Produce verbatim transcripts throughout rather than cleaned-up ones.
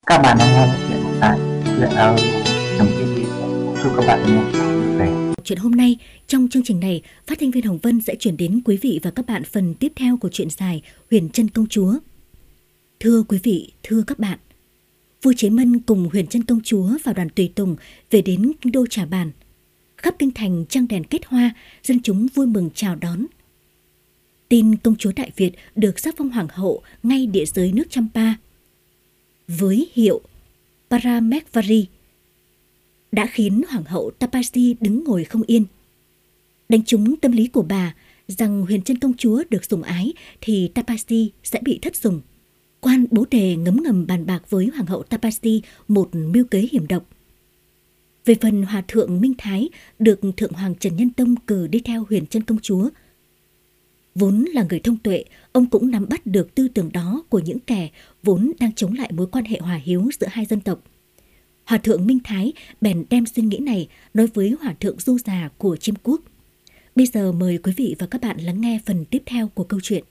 Các bạn đang nghe chuyện tại truyện audio chấm tv. Chúc các bạn nghe vui vẻ. Chuyện hôm nay, trong chương trình này, phát thanh viên Hồng Vân sẽ chuyển đến quý vị và các bạn phần tiếp theo của truyện dài Huyền Trân Công Chúa. Thưa quý vị, thưa các bạn, vua Chế Mân cùng Huyền Trân Công Chúa và đoàn tùy tùng về đến kinh đô Trà Bàn. Khắp kinh thành trăng đèn kết hoa, dân chúng vui mừng chào đón. Tin công chúa Đại Việt được sắc phong hoàng hậu ngay địa giới nước Champa với hiệu Paramesvari đã khiến hoàng hậu Tapasi đứng ngồi không yên. Đánh trúng tâm lý của bà rằng Huyền Trân Công Chúa được sủng ái thì Tapasi sẽ bị thất sủng. Quan bố đề ngấm ngầm bàn bạc với hoàng hậu Tapasi một mưu kế hiểm độc. Về phần hòa thượng Minh Thái được thượng hoàng Trần Nhân Tông cử đi theo Huyền Trân Công Chúa. Vốn là người thông tuệ, ông cũng nắm bắt được tư tưởng đó của những kẻ vốn đang chống lại mối quan hệ hòa hiếu giữa hai dân tộc. Hòa thượng Minh Thái bèn đem suy nghĩ này nói với hòa thượng Du Già của Chiêm Quốc. Bây giờ mời quý vị và các bạn lắng nghe phần tiếp theo của câu chuyện.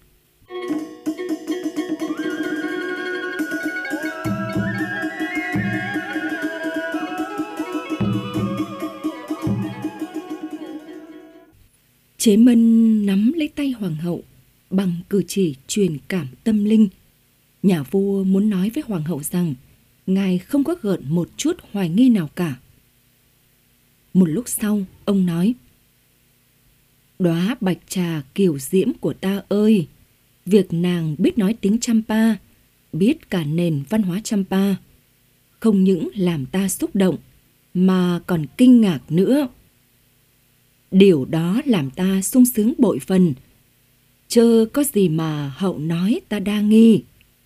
Chế Mân nắm lấy tay hoàng hậu bằng cử chỉ truyền cảm tâm linh. Nhà vua muốn nói với hoàng hậu rằng ngài không có gợn một chút hoài nghi nào cả. Một lúc sau, ông nói: "Đóa bạch trà kiều diễm của ta ơi, việc nàng biết nói tiếng Champa, biết cả nền văn hóa Champa, không những làm ta xúc động mà còn kinh ngạc nữa. Điều đó làm ta sung sướng bội phần, chớ có gì mà hậu nói ta đa nghi.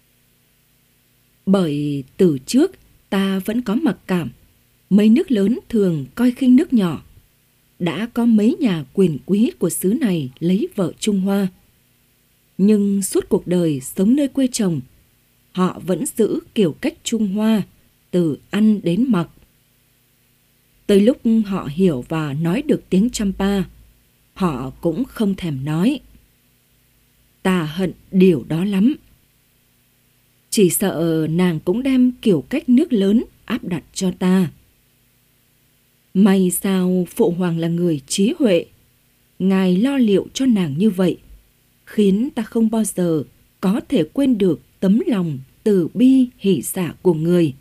Bởi từ trước ta vẫn có mặc cảm, mấy nước lớn thường coi khinh nước nhỏ. Đã có mấy nhà quyền quý của xứ này lấy vợ Trung Hoa. Nhưng suốt cuộc đời sống nơi quê chồng, họ vẫn giữ kiểu cách Trung Hoa, từ ăn đến mặc. Tới lúc họ hiểu và nói được tiếng Champa, họ cũng không thèm nói. Ta hận điều đó lắm. Chỉ sợ nàng cũng đem kiểu cách nước lớn áp đặt cho ta. May sao phụ hoàng là người trí huệ, ngài lo liệu cho nàng như vậy, khiến ta không bao giờ có thể quên được tấm lòng từ bi hỷ xả của người.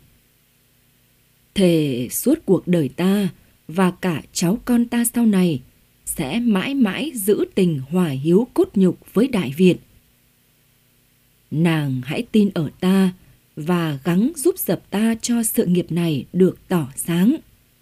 Thề suốt cuộc đời ta và cả cháu con ta sau này sẽ mãi mãi giữ tình hòa hiếu cốt nhục với Đại Việt. Nàng hãy tin ở ta và gắng giúp dập ta cho sự nghiệp này được tỏ sáng."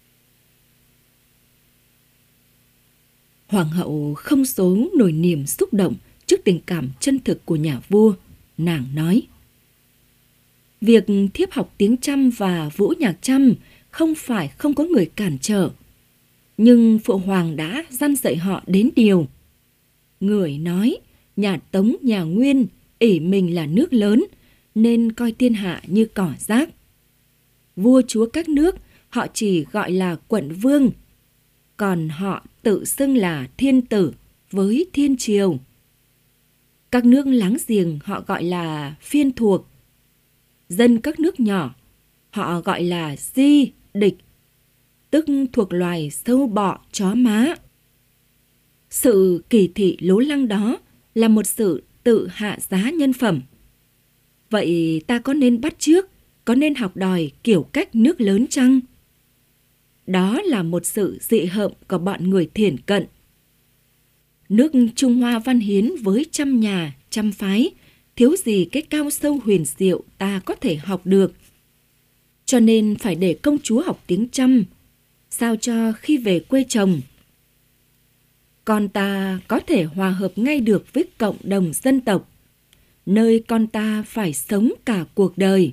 Hoàng hậu không số nổi niềm xúc động trước tình cảm chân thực của nhà vua. Nàng nói: "Việc thiếp học tiếng Chăm và vũ nhạc Chăm không phải không có người cản trở, nhưng phụ hoàng đã dăn dạy họ đến điều. Người nói nhà Tống nhà Nguyên ỷ mình là nước lớn nên coi thiên hạ như cỏ rác. Vua chúa các nước họ chỉ gọi là quận vương, còn họ tự xưng là thiên tử với thiên triều. Các nước láng giềng họ gọi là phiên thuộc. Dân các nước nhỏ họ gọi là di, địch, tức thuộc loài sâu bọ chó má. Sự kỳ thị lố lăng đó là một sự tự hạ giá nhân phẩm. Vậy ta có nên bắt chước, có nên học đòi kiểu cách nước lớn chăng? Đó là một sự dị hợm của bọn người thiển cận. Nước Trung Hoa văn hiến với trăm nhà, trăm phái, thiếu gì cái cao sâu huyền diệu ta có thể học được. Cho nên phải để công chúa học tiếng Chăm, sao cho khi về quê chồng, con ta có thể hòa hợp ngay được với cộng đồng dân tộc, nơi con ta phải sống cả cuộc đời.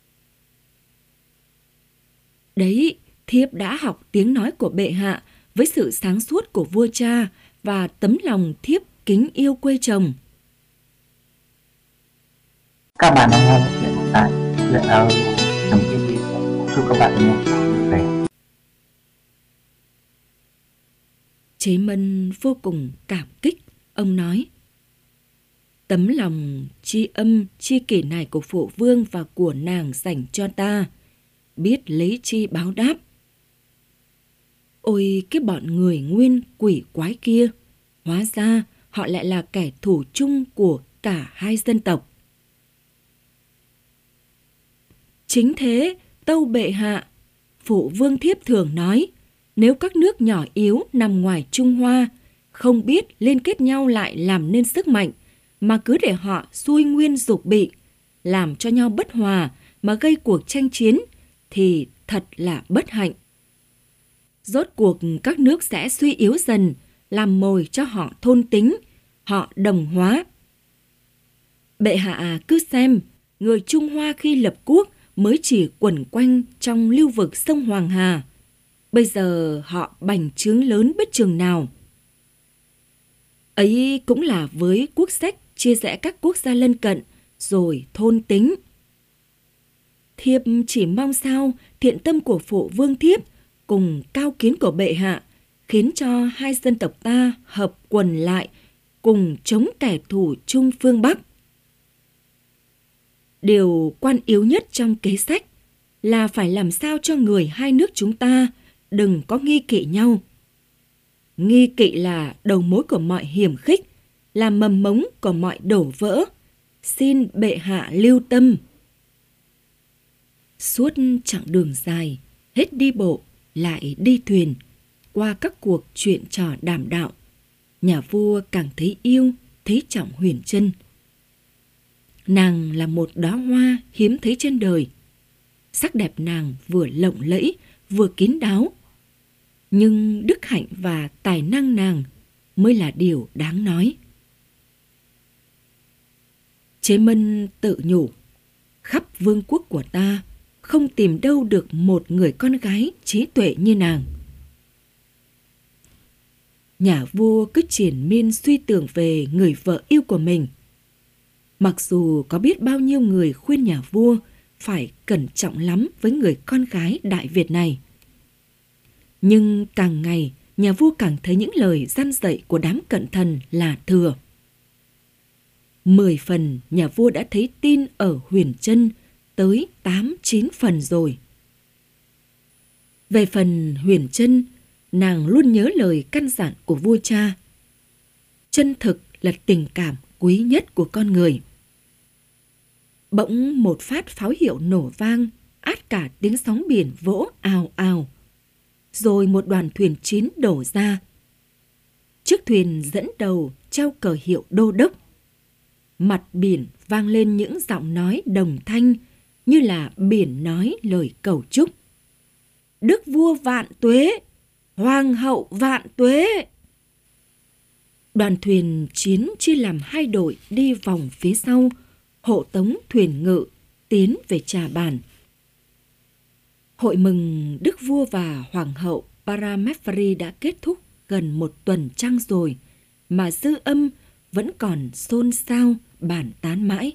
Đấy, thiếp đã học tiếng nói của bệ hạ với sự sáng suốt của vua cha và tấm lòng thiếp kính yêu quê chồng." Các bạn đang nghe chuyện tại truyện audio chấm tv. Chúc các bạn nghe vui vẻ. Chế Mân vô cùng cảm kích. Ông nói: Tấm lòng tri âm tri kỷ này của phụ vương và của nàng dành cho ta, biết lấy chi báo đáp. Ôi cái bọn người nguyên quỷ quái kia, hóa ra họ lại là kẻ thù chung của cả hai dân tộc. Chính thế, tâu bệ hạ, phụ vương thiếp thường nói, nếu các nước nhỏ yếu nằm ngoài Trung Hoa không biết liên kết nhau lại làm nên sức mạnh, mà cứ để họ xuôi nguyên dục bị, làm cho nhau bất hòa mà gây cuộc tranh chiến, thì thật là bất hạnh. Rốt cuộc các nước sẽ suy yếu dần, làm mồi cho họ thôn tính, họ đồng hóa. Bệ hạ cứ xem, người Trung Hoa khi lập quốc mới chỉ quẩn quanh trong lưu vực sông Hoàng Hà. Bây giờ họ bành trướng lớn biết chừng nào. Ấy cũng là với quốc sách chia rẽ các quốc gia lân cận, rồi thôn tính. Thiếp chỉ mong sao thiện tâm của phụ vương thiếp cùng cao kiến của bệ hạ khiến cho hai dân tộc ta hợp quần lại, cùng chống kẻ thù chung phương Bắc. Điều quan yếu nhất trong kế sách là phải làm sao cho người hai nước chúng ta đừng có nghi kỵ nhau. Nghi kỵ là đầu mối của mọi hiểm khích, là mầm mống của mọi đổ vỡ. Xin bệ hạ lưu tâm. Suốt chặng đường dài, hết đi bộ, lại đi thuyền, qua các cuộc chuyện trò đàm đạo, nhà vua càng thấy yêu, thấy trọng Huyền Trân. Nàng là một đóa hoa hiếm thấy trên đời. Sắc đẹp nàng vừa lộng lẫy, vừa kín đáo. Nhưng đức hạnh và tài năng nàng mới là điều đáng nói. Chế Mân tự nhủ, khắp vương quốc của ta không tìm đâu được một người con gái trí tuệ như nàng. Nhà vua cứ triền miên suy tưởng về người vợ yêu của mình. Mặc dù có biết bao nhiêu người khuyên nhà vua phải cẩn trọng lắm với người con gái Đại Việt này, nhưng càng ngày nhà vua càng thấy những lời răn dạy của đám cận thần là thừa. Mười phần nhà vua đã thấy tin ở Huyền Trân tới tám chín phần rồi. Về phần Huyền Trân, nàng luôn nhớ lời căn dặn của vua cha. Chân thực là tình cảm quý nhất của con người. Bỗng một phát pháo hiệu nổ vang, át cả tiếng sóng biển vỗ ào ào. Rồi một đoàn thuyền chiến đổ ra. Chiếc thuyền dẫn đầu treo cờ hiệu đô đốc. Mặt biển vang lên những giọng nói đồng thanh, như là biển nói lời cầu chúc. Đức vua vạn tuế, hoàng hậu vạn tuế. Đoàn thuyền chiến chia làm hai đội đi vòng phía sau, hộ tống thuyền ngự tiến về Trà Bàn. Hội mừng đức vua và hoàng hậu Parameswari đã kết thúc gần một tuần trăng rồi, mà dư âm vẫn còn xôn xao bàn tán mãi.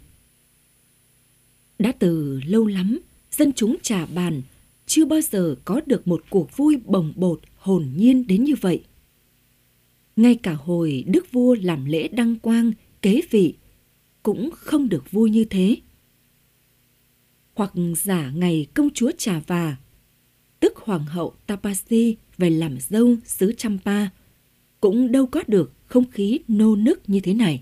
Đã từ lâu lắm, dân chúng Trà Bàn chưa bao giờ có được một cuộc vui bồng bột hồn nhiên đến như vậy. Ngay cả hồi đức vua làm lễ đăng quang, kế vị, cũng không được vui như thế. Hoặc giả ngày công chúa Trà Và, tức hoàng hậu Tapasi về làm dâu xứ Champa, cũng đâu có được không khí nô nức như thế này.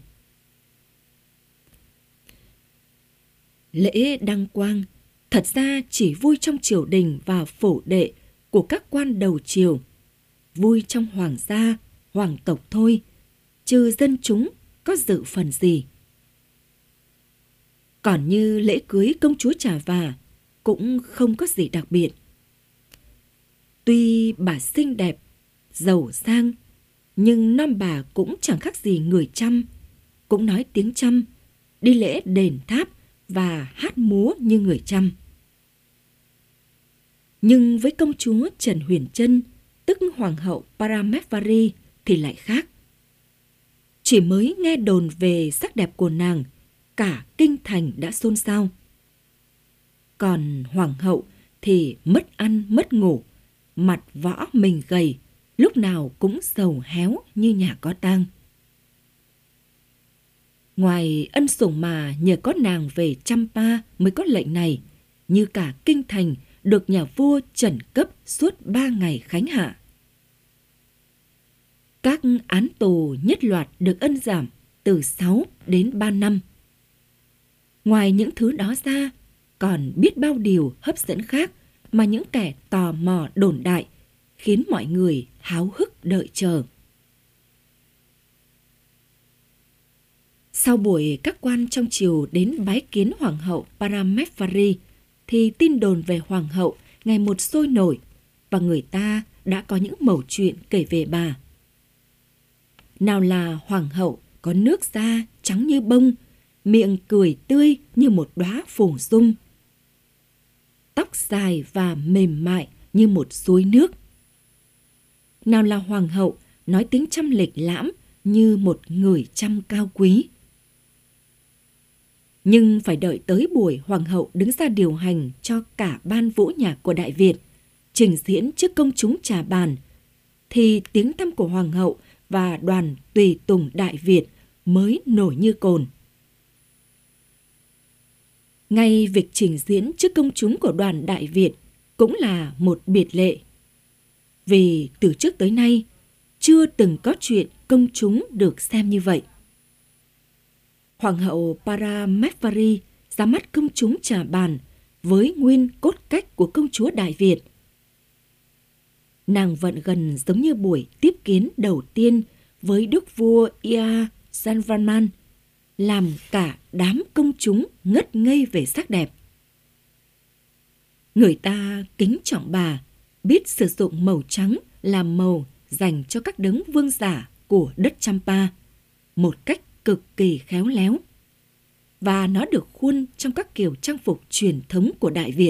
Lễ đăng quang thật ra chỉ vui trong triều đình và phổ đệ của các quan đầu triều, vui trong hoàng gia, hoàng tộc thôi, chứ dân chúng có dự phần gì. Còn như lễ cưới công chúa Trà Và cũng không có gì đặc biệt. Tuy bà xinh đẹp, giàu sang, nhưng năm bà cũng chẳng khác gì người Chăm, cũng nói tiếng Chăm, đi lễ đền tháp và hát múa như người Chăm. Nhưng với công chúa Trần Huyền Trân, tức hoàng hậu Parameswari thì lại khác. Chỉ mới nghe đồn về sắc đẹp của nàng, cả kinh thành đã xôn xao. Còn hoàng hậu thì mất ăn mất ngủ, mặt võ mình gầy, lúc nào cũng dầu héo như nhà có tang. Ngoài ân sủng mà nhờ có nàng về Champa mới có lệnh này, như cả kinh thành được nhà vua trần cấp suốt ba ngày khánh hạ. Các án tù nhất loạt được ân giảm từ sáu đến ba năm. Ngoài những thứ đó ra, còn biết bao điều hấp dẫn khác mà những kẻ tò mò đồn đại, khiến mọi người háo hức đợi chờ. Sau buổi các quan trong triều đến bái kiến hoàng hậu Paramesvari, thì tin đồn về hoàng hậu ngày một sôi nổi, và người ta đã có những mẩu chuyện kể về bà. Nào là hoàng hậu có nước da trắng như bông, miệng cười tươi như một đóa phùng dung, tóc dài và mềm mại như một suối nước. Nào là hoàng hậu nói tiếng Chăm lịch lãm như một người Chăm cao quý. Nhưng phải đợi tới buổi hoàng hậu đứng ra điều hành cho cả ban vũ nhạc của Đại Việt, trình diễn trước công chúng trà bàn, thì tiếng tăm của hoàng hậu và đoàn tùy tùng Đại Việt mới nổi như cồn. Ngay việc trình diễn trước công chúng của đoàn Đại Việt cũng là một biệt lệ. Vì từ trước tới nay, chưa từng có chuyện công chúng được xem như vậy. Hoàng hậu Paramesvari ra mắt công chúng trà bàn với nguyên cốt cách của công chúa Đại Việt. Nàng vận gần giống như buổi tiếp kiến đầu tiên với đức vua Ia Sanvarman, làm cả đám công chúng ngất ngây về sắc đẹp. Người ta kính trọng bà, biết sử dụng màu trắng làm màu dành cho các đấng vương giả của đất Champa một cách cực kỳ khéo léo, và nó được khuôn trong các kiểu trang phục truyền thống của Đại Việt.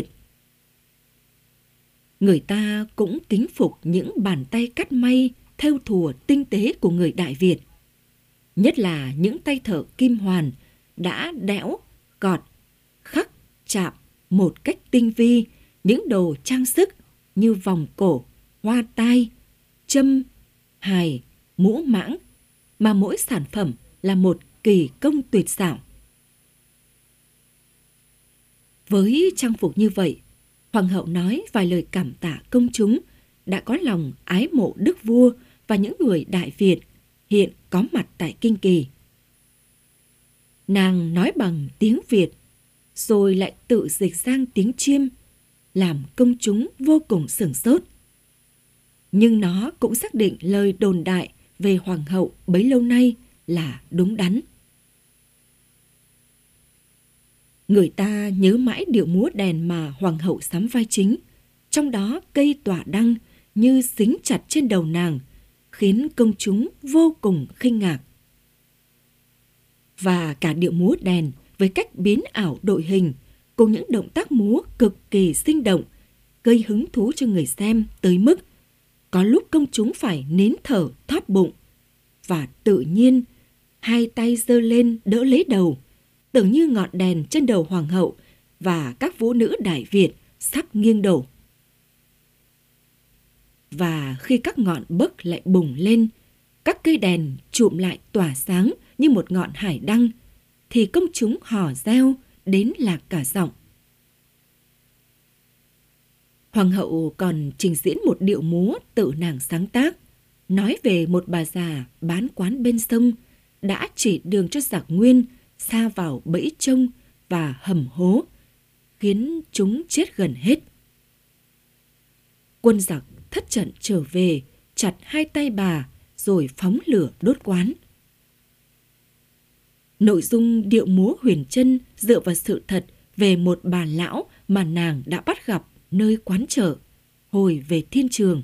Người ta cũng kính phục những bàn tay cắt may, thêu thùa tinh tế của người Đại Việt, nhất là những tay thợ kim hoàn đã đẽo, gọt, khắc, chạm một cách tinh vi những đồ trang sức như vòng cổ, hoa tai, châm, hài, mũ mãng, mà mỗi sản phẩm là một kỳ công tuyệt xảo. Với trang phục như vậy, hoàng hậu nói vài lời cảm tạ công chúng đã có lòng ái mộ đức vua và những người Đại Việt hiện có mặt tại Kinh Kỳ. Nàng nói bằng tiếng Việt, rồi lại tự dịch sang tiếng Chiêm, làm công chúng vô cùng sửng sốt. Nhưng nó cũng xác định lời đồn đại về hoàng hậu bấy lâu nay là đúng đắn. Người ta nhớ mãi điệu múa đèn mà hoàng hậu sắm vai chính, trong đó cây tỏa đăng như xính chặt trên đầu nàng, khiến công chúng vô cùng khinh ngạc. Và cả điệu múa đèn với cách biến ảo đội hình cùng những động tác múa cực kỳ sinh động, gây hứng thú cho người xem tới mức có lúc công chúng phải nín thở thóp bụng, và tự nhiên hai tay giơ lên đỡ lấy đầu, tưởng như ngọn đèn trên đầu hoàng hậu và các vũ nữ Đại Việt sắp nghiêng đổ. Và khi các ngọn bấc lại bùng lên, các cây đèn chụm lại tỏa sáng như một ngọn hải đăng, thì công chúng hò reo đến lạc cả giọng. Hoàng hậu còn trình diễn một điệu múa tự nàng sáng tác, nói về một bà già bán quán bên sông đã chỉ đường cho giặc Nguyên sa vào bẫy trông và hầm hố, khiến chúng chết gần hết. Quân giặc thất trận trở về, chặt hai tay bà rồi phóng lửa đốt quán. Nội dung điệu múa huyền chân dựa vào sự thật về một bà lão mà nàng đã bắt gặp nơi quán chợ hồi về thiên trường.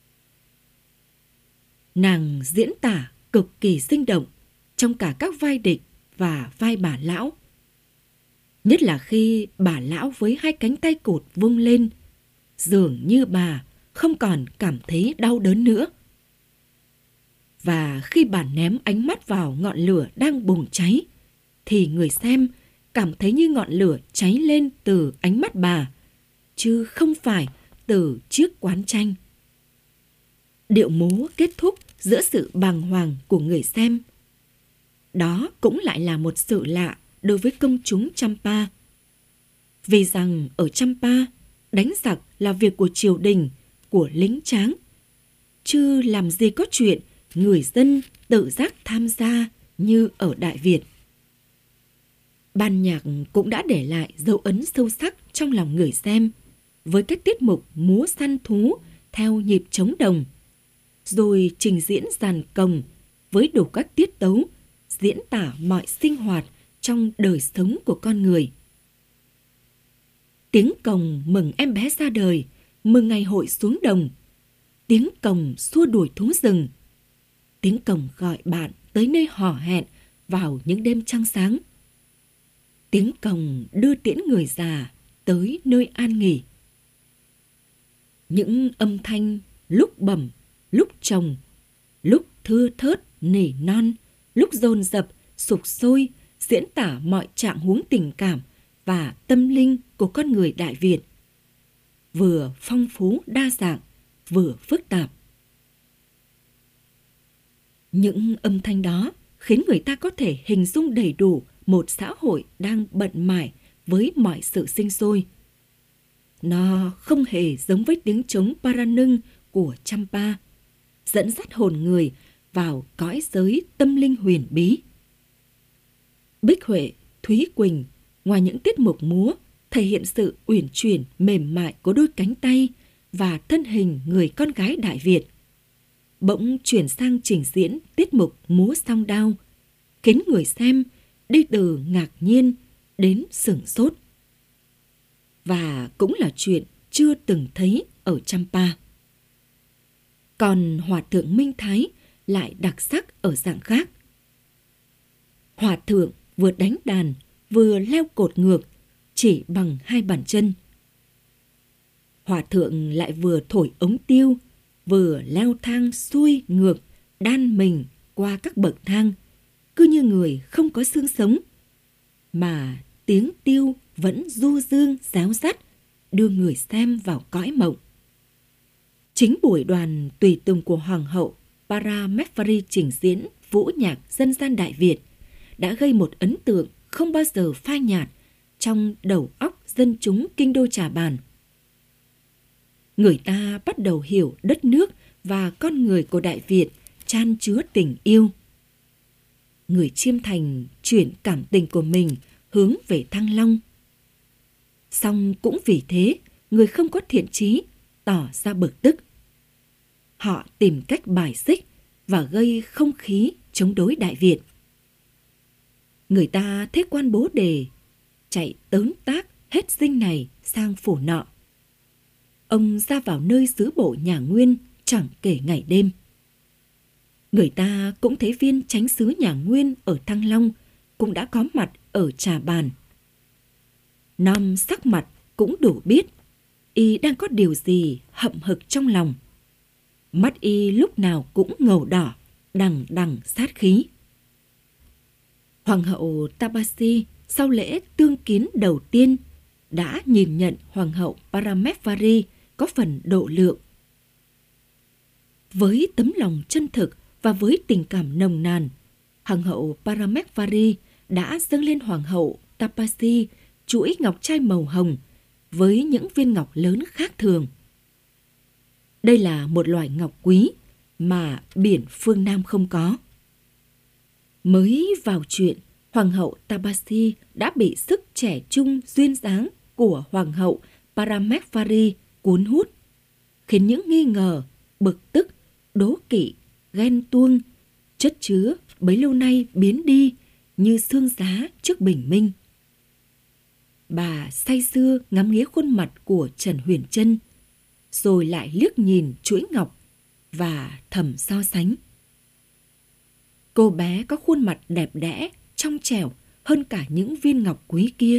Nàng diễn tả cực kỳ sinh động trong cả các vai địch và vai bà lão. Nhất là khi bà lão với hai cánh tay cụt vung lên, dường như bà không còn cảm thấy đau đớn nữa. Và khi bà ném ánh mắt vào ngọn lửa đang bùng cháy, thì người xem cảm thấy như ngọn lửa cháy lên từ ánh mắt bà, chứ không phải từ chiếc quán tranh. Điệu múa kết thúc giữa sự bàng hoàng của người xem. đó cũng lại là một sự lạ đối với công chúng Champa. Vì rằng ở Champa, đánh giặc là việc của triều đình, của lính tráng, chứ làm gì có chuyện người dân tự giác tham gia như ở Đại Việt. Ban nhạc cũng đã để lại dấu ấn sâu sắc trong lòng người xem với các tiết mục múa săn thú theo nhịp trống đồng, rồi trình diễn dàn cồng với đủ các tiết tấu diễn tả mọi sinh hoạt trong đời sống của con người. Tiếng cồng mừng em bé ra đời, mừng ngày hội xuống đồng, tiếng cồng xua đuổi thú rừng, tiếng cồng gọi bạn tới nơi hò hẹn vào những đêm trăng sáng, tiếng cồng đưa tiễn người già tới nơi an nghỉ. Những âm thanh lúc bẩm, lúc trồng, lúc thưa thớt, nỉ non, lúc dồn dập, sục sôi, diễn tả mọi trạng huống tình cảm và tâm linh của con người Đại Việt, vừa phong phú đa dạng, vừa phức tạp. Những âm thanh đó khiến người ta có thể hình dung đầy đủ một xã hội đang bận mải với mọi sự sinh sôi. Nó không hề giống với tiếng trống Paranưng của Champa, dẫn dắt hồn người vào cõi giới tâm linh huyền bí. Bích Huệ, Thúy Quỳnh, ngoài những tiết mục múa thể hiện sự uyển chuyển mềm mại của đôi cánh tay và thân hình người con gái Đại Việt, bỗng chuyển sang trình diễn tiết mục múa song đao, khiến người xem đi từ ngạc nhiên đến sửng sốt. Và cũng là chuyện chưa từng thấy ở Champa. Còn Hòa thượng Minh Thái lại đặc sắc ở dạng khác. Hòa thượng vừa đánh đàn, vừa leo cột ngược, chỉ bằng hai bàn chân. Hòa thượng lại vừa thổi ống tiêu, vừa leo thang xuôi ngược, đan mình qua các bậc thang, cứ như người không có xương sống, mà tiếng tiêu vẫn du dương réo rắt, đưa người xem vào cõi mộng. Chính buổi đoàn tùy tùng của Hoàng hậu Parameswari trình diễn vũ nhạc dân gian Đại Việt đã gây một ấn tượng không bao giờ phai nhạt trong đầu óc dân chúng kinh đô Trà Bàn. Người ta bắt đầu hiểu đất nước và con người của Đại Việt chan chứa tình yêu. Người Chiêm Thành chuyển cảm tình của mình hướng về Thăng Long. Song cũng vì thế, người không có thiện chí tỏ ra bực tức. Họ tìm cách bài xích và gây không khí chống đối Đại Việt. Người ta thế quan Bố Đề chạy tớn tác hết dinh này sang phủ nọ. Ông ra vào nơi xứ bộ nhà Nguyên chẳng kể ngày đêm. Người ta cũng thấy viên chánh xứ nhà Nguyên ở Thăng Long cũng đã có mặt ở Trà Bàn. Nom sắc mặt cũng đủ biết y đang có điều gì hậm hực trong lòng. Mắt y lúc nào cũng ngầu đỏ, đằng đằng sát khí. Hoàng hậu Tapasi sau lễ tương kiến đầu tiên đã nhìn nhận Hoàng hậu Parameswari có phần độ lượng. Với tấm lòng chân thực và với tình cảm nồng nàn, Hoàng hậu Parameswari đã dâng lên Hoàng hậu Tapasi chuỗi ngọc trai màu hồng với những viên ngọc lớn khác thường. Đây là một loại ngọc quý mà biển phương Nam không có. Mới vào chuyện, Hoàng hậu Tapasi đã bị sức trẻ trung duyên dáng của Hoàng hậu Parameswari cuốn hút, khiến những nghi ngờ, bực tức, đố kỵ, ghen tuông, chất chứa bấy lâu nay biến đi như sương giá trước bình minh. Bà say sưa ngắm nghía khuôn mặt của Trần Huyền Trân, rồi lại liếc nhìn chuỗi ngọc và thầm so sánh. Cô bé có khuôn mặt đẹp đẽ, trong trẻo hơn cả những viên ngọc quý kia.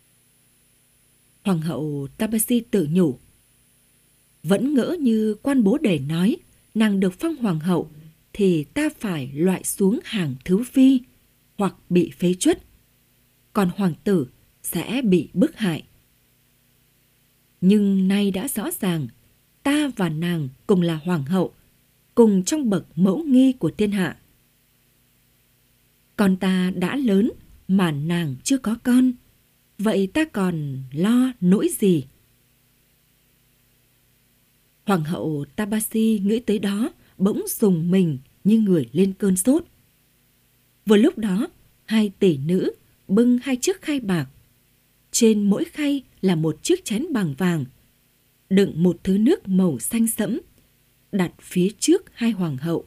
Hoàng hậu Tapasi tự nhủ. Vẫn ngỡ như quan Bố Đề nói nàng được phong hoàng hậu thì ta phải loại xuống hàng thứ phi hoặc bị phế truất, còn hoàng tử sẽ bị bức hại. Nhưng nay đã rõ ràng, ta và nàng cùng là hoàng hậu, cùng trong bậc mẫu nghi của thiên hạ. Con ta đã lớn mà nàng chưa có con, vậy ta còn lo nỗi gì? Hoàng hậu Tabasi nghĩ tới đó, bỗng rùng mình như người lên cơn sốt. Vừa lúc đó, hai tỷ nữ bưng hai chiếc khay bạc. Trên mỗi khay là một chiếc chén bằng vàng, đựng một thứ nước màu xanh sẫm, đặt phía trước hai hoàng hậu.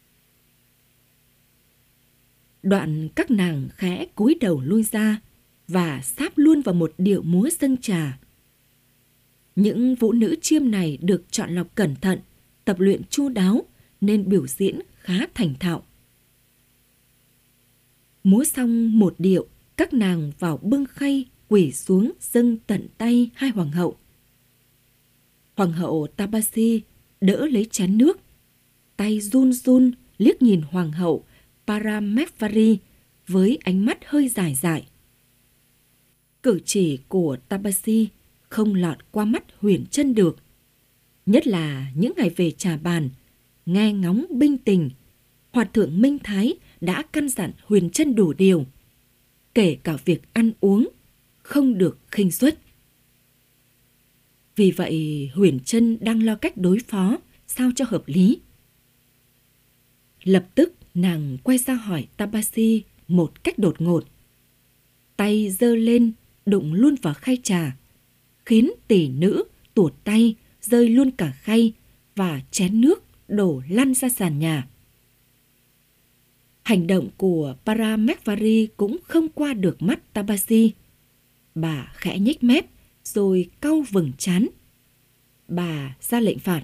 Đoạn các nàng khẽ cúi đầu lui ra và sáp luôn vào một điệu múa dâng trà. Những vũ nữ chiêm này được chọn lọc cẩn thận, tập luyện chu đáo nên biểu diễn khá thành thạo. Múa xong một điệu, các nàng vào bưng khay quỳ xuống dâng tận tay hai hoàng hậu. Hoàng hậu Tabasi đỡ lấy chén nước, tay run run liếc nhìn hoàng hậu Paramesvari với ánh mắt hơi dài dại. Cử chỉ của Tabasi không lọt qua mắt Huyền Trân được, nhất là những ngày về trà bàn, nghe ngóng binh tình, Hòa thượng Minh Thái đã căn dặn Huyền Trân đủ điều, kể cả việc ăn uống, không được khinh suất. Vì vậy Huyền Trân đang lo cách đối phó sao cho hợp lý. Lập tức nàng quay ra hỏi Tabasi một cách đột ngột. Tay giơ lên đụng luôn vào khay trà, khiến tỷ nữ tuột tay rơi luôn cả khay và chén nước đổ lăn ra sàn nhà. Hành động của Paramesvari cũng không qua được mắt Tabasi. Bà khẽ nhếch mép rồi cau vầng trán. Bà ra lệnh phạt.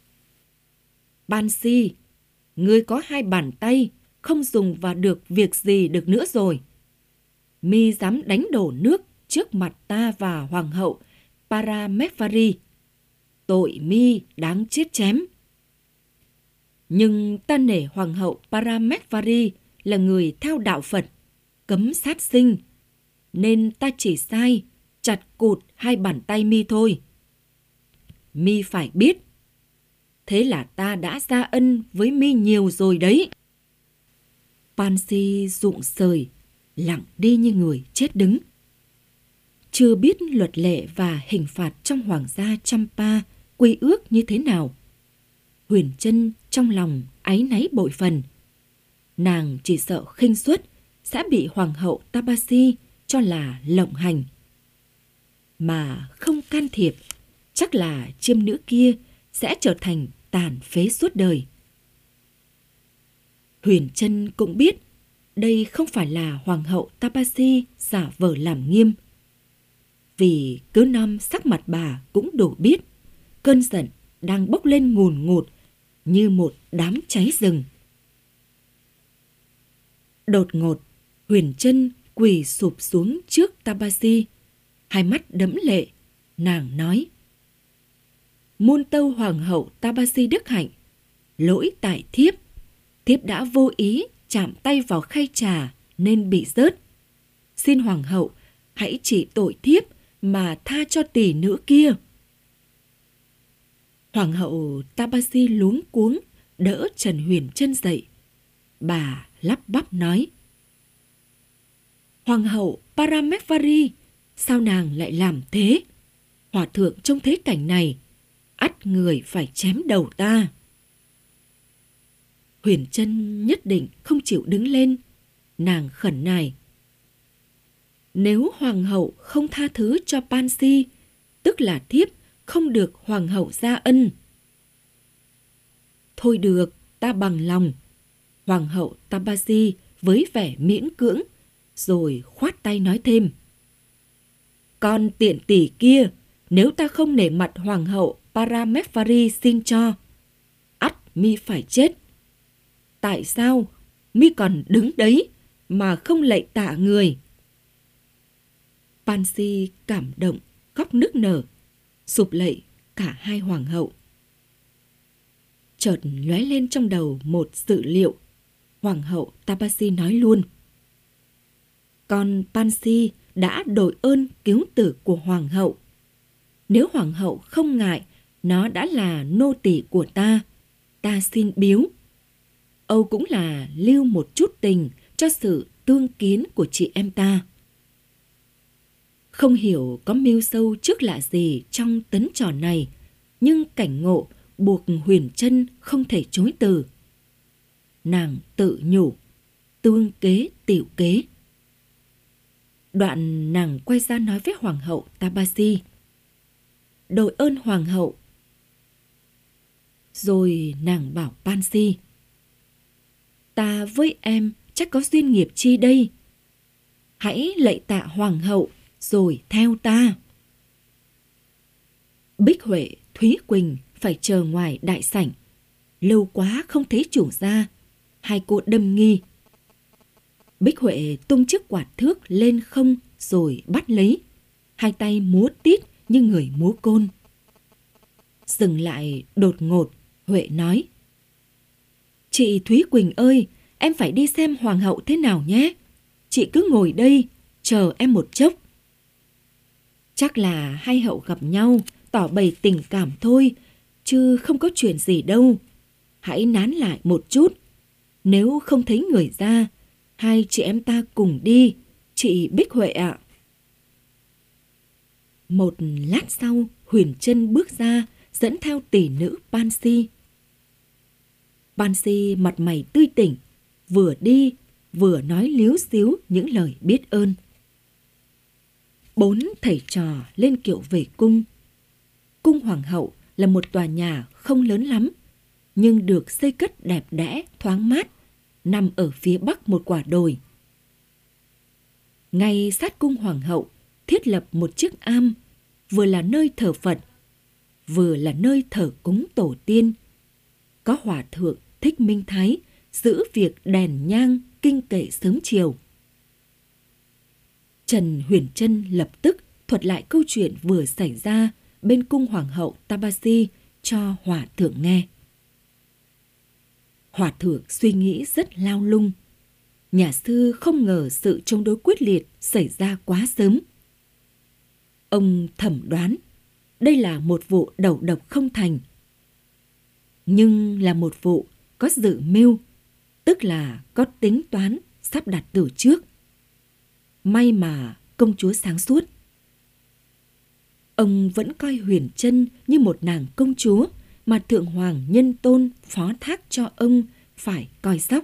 Bansi, ngươi có hai bàn tay, không dùng vào được việc gì được nữa rồi. Mi dám đánh đổ nước trước mặt ta và hoàng hậu Paramesvari. Tội mi đáng chết chém. Nhưng ta nể hoàng hậu Paramesvari là người theo đạo Phật, cấm sát sinh, nên ta chỉ sai chặt cụt hai bàn tay mi thôi. Mi phải biết, thế là ta đã ra ân với mi nhiều rồi đấy. Pansi rụng sời, lặng đi như người chết đứng. Chưa biết luật lệ và hình phạt trong hoàng gia Champa quy ước như thế nào, Huyền Trân trong lòng áy náy bội phần. Nàng chỉ sợ khinh suất sẽ bị hoàng hậu Tabasi cho là lộng hành. Mà không can thiệp, chắc là chiêm nữ kia sẽ trở thành tàn phế suốt đời. Huyền Trân cũng biết đây không phải là hoàng hậu Tabasi giả vờ làm nghiêm. Vì cứ năm sắc mặt bà cũng đủ biết cơn giận đang bốc lên ngùn ngụt như một đám cháy rừng. Đột ngột, Huyền Trân quỳ sụp xuống trước Tabasi, hai mắt đẫm lệ. Nàng nói: Muôn tâu hoàng hậu Tabasi đức hạnh, lỗi tại thiếp. Thiếp đã vô ý chạm tay vào khay trà nên bị rớt. Xin hoàng hậu hãy trị tội thiếp mà tha cho tỷ nữ kia. Hoàng hậu Tabasi luống cuống đỡ Trần Huyền Trân dậy. Bà lắp bắp nói: Hoàng hậu Paramesvari, sao nàng lại làm thế? Hòa thượng trông thấy cảnh này, ắt người phải chém đầu ta. Huyền Trân nhất định không chịu đứng lên. Nàng khẩn nài: Nếu hoàng hậu không tha thứ cho Pansi, tức là thiếp không được hoàng hậu gia ân. Thôi được, ta bằng lòng. Hoàng hậu Tabasi với vẻ miễn cưỡng, rồi khoát tay nói thêm: Con tiện tỷ kia, nếu ta không nể mặt hoàng hậu Paramesvari xin cho, ắt mi phải chết. Tại sao mi còn đứng đấy mà không lạy tạ người? Pansi cảm động khóc nức nở, sụp lạy cả hai hoàng hậu. Chợt lóe lên trong đầu một dự liệu. Hoàng hậu Tabasi nói luôn: Con Pansi đã đội ơn cứu tử của hoàng hậu. Nếu hoàng hậu không ngại, nó đã là nô tỳ của ta, ta xin biếu. Âu cũng là lưu một chút tình cho sự tương kiến của chị em ta. Không hiểu có mưu sâu trước lạ gì trong tấn trò này, nhưng cảnh ngộ buộc Huyền Trân không thể chối từ. Nàng tự nhủ, tương kế tiểu kế. Đoạn nàng quay ra nói với Hoàng hậu Tabasi: "Đội ơn Hoàng hậu." Rồi nàng bảo Pansy: "Ta với em chắc có duyên nghiệp chi đây? Hãy lạy tạ Hoàng hậu rồi theo ta." Bích Huệ, Thúy Quỳnh phải chờ ngoài đại sảnh. Lâu quá không thấy chủ gia, hai cô đâm nghi. Bích Huệ tung chiếc quạt thước lên không rồi bắt lấy, hai tay múa tít như người múa côn. Dừng lại đột ngột, Huệ nói: "Chị Thúy Quỳnh ơi, em phải đi xem Hoàng hậu thế nào nhé. Chị cứ ngồi đây, chờ em một chốc." Chắc là hai hậu gặp nhau, tỏ bày tình cảm thôi, chứ không có chuyện gì đâu. Hãy nán lại một chút. Nếu không thấy người ra, hai chị em ta cùng đi, chị Bích Huệ ạ. Một lát sau, Huyền Trân bước ra, dẫn theo tỷ nữ Pansy. Pansy mặt mày tươi tỉnh, vừa đi vừa nói líu xíu những lời biết ơn. Bốn thầy trò lên kiệu về cung. Cung Hoàng hậu là một tòa nhà không lớn lắm, nhưng được xây cất đẹp đẽ, thoáng mát, nằm ở phía bắc một quả đồi. Ngay sát cung Hoàng hậu thiết lập một chiếc am, vừa là nơi thờ Phật, vừa là nơi thờ cúng tổ tiên. Có hòa thượng Thích Minh Thái giữ việc đèn nhang kinh kệ sớm chiều. Trần Huyền Trân lập tức thuật lại câu chuyện vừa xảy ra bên cung Hoàng hậu Tabasi cho hòa thượng nghe. Hòa thượng suy nghĩ rất lao lung. Nhà sư không ngờ sự chống đối quyết liệt xảy ra quá sớm. Ông thẩm đoán đây là một vụ đầu độc không thành, nhưng là một vụ có dự mưu, tức là có tính toán sắp đặt từ trước. May mà công chúa sáng suốt. Ông vẫn coi Huyền Trân như một nàng công chúa mà Thượng Hoàng Nhân Tôn phó thác cho ông phải coi sóc.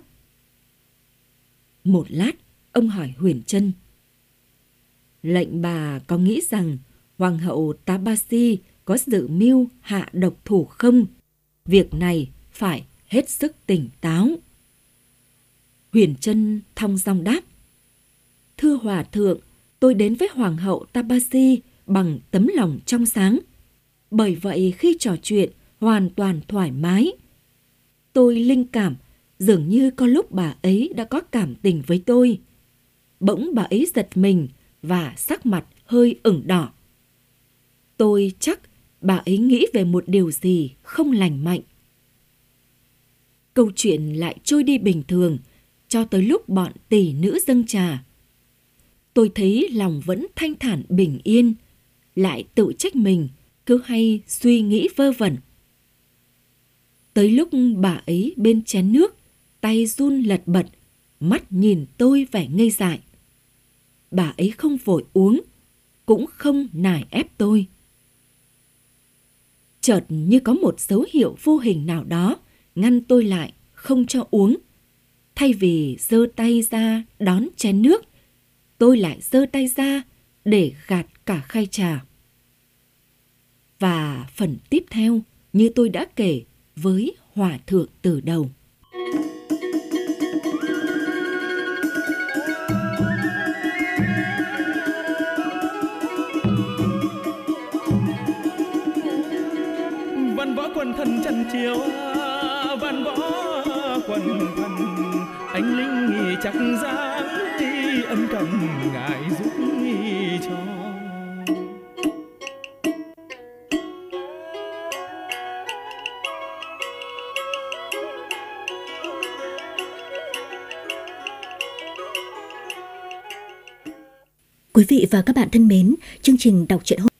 Một lát, ông hỏi Huyền Trân: "Lệnh bà có nghĩ rằng Hoàng hậu Tabasi có dự mưu hạ độc thủ không? Việc này phải hết sức tỉnh táo." Huyền Trân thong dong đáp: "Thưa Hòa thượng, tôi đến với Hoàng hậu Tabasi bằng tấm lòng trong sáng. Bởi vậy khi trò chuyện hoàn toàn thoải mái. Tôi linh cảm dường như có lúc bà ấy đã có cảm tình với tôi. Bỗng bà ấy giật mình và sắc mặt hơi ửng đỏ. Tôi chắc bà ấy nghĩ về một điều gì không lành mạnh." Câu chuyện lại trôi đi bình thường cho tới lúc bọn tỷ nữ dâng trà. Tôi thấy lòng vẫn thanh thản bình yên, lại tự trách mình cứ hay suy nghĩ vơ vẩn. Tới lúc bà ấy bên chén nước, tay run lật bật, mắt nhìn tôi vẻ ngây dại. Bà ấy không vội uống, cũng không nài ép tôi. Chợt như có một dấu hiệu vô hình nào đó ngăn tôi lại, không cho uống. Thay vì giơ tay ra đón chén nước, tôi lại giơ tay ra để gạt cả khay trà. Và phần tiếp theo như tôi đã kể với Hòa thượng từ đầu. Văn võ quần thần trần chiều, văn võ quần thần anh linh nghỉ chắc dáng ân cần ngài giúp cho. Quý vị và các bạn thân mến, chương trình đọc truyện hôm